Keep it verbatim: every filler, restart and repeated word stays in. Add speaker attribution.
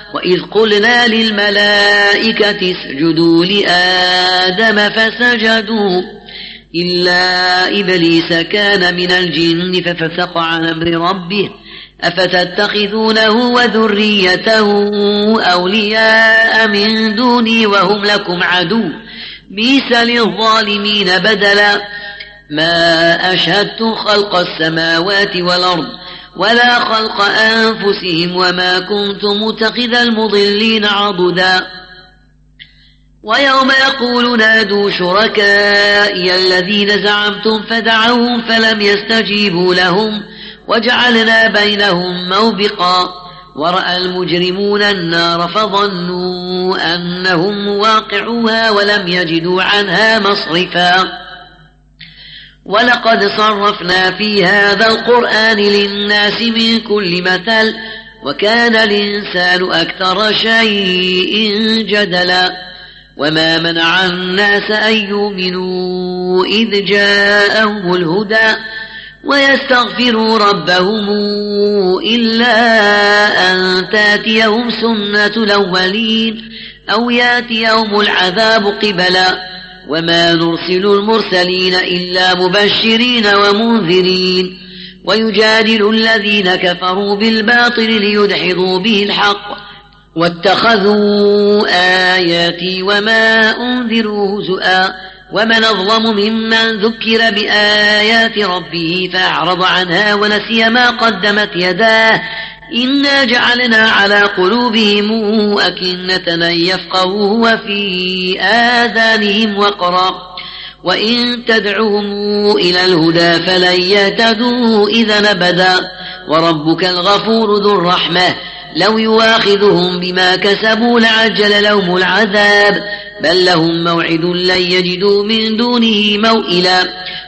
Speaker 1: وإذ قلنا للملائكة اسجدوا لآدم فسجدوا إلا إبليس كان من الجن ففسق عن أمر ربه أفتتخذونه وذريته أولياء من دوني وهم لكم عدو بئس للظالمين بدلا ما أشهدت خلق السماوات والأرض ولا خلق أنفسهم وما كنت متخذ المضلين عضدا ويوم يقول نادوا شركائي الذين زعمتم فدعوهم فلم يستجيبوا لهم وجعلنا بينهم موبقا ورأى المجرمون النار فظنوا أنهم واقعوها ولم يجدوا عنها مصرفا ولقد صرفنا في هذا القرآن للناس من كل مثل وكان الإنسان أكثر شيء جدلا وما منع الناس أن يؤمنوا إذ جاءهم الهدى ويستغفروا ربهم إلا أن تاتيهم سنة الأولين أو ياتيهم العذاب قبلا وما نرسل المرسلين إلا مبشرين ومنذرين ويجادل الذين كفروا بالباطل ليدحضوا به الحق واتخذوا آياتي وما أنذروا هزؤا ومن أظلم ممن ذكر بآيات ربه فأعرض عنها ونسي ما قدمت يداه إنا جعلنا على قلوبهم أكنة أن يفقهوا وفي آذانهم وقرا وإن تدعهم إلى الهدى فلن يهتدوا إذا أبدا وربك الغفور ذو الرحمة لو يواخذهم بما كسبوا لعجل لهم العذاب بل لهم موعد لن يجدوا من دونه موئلا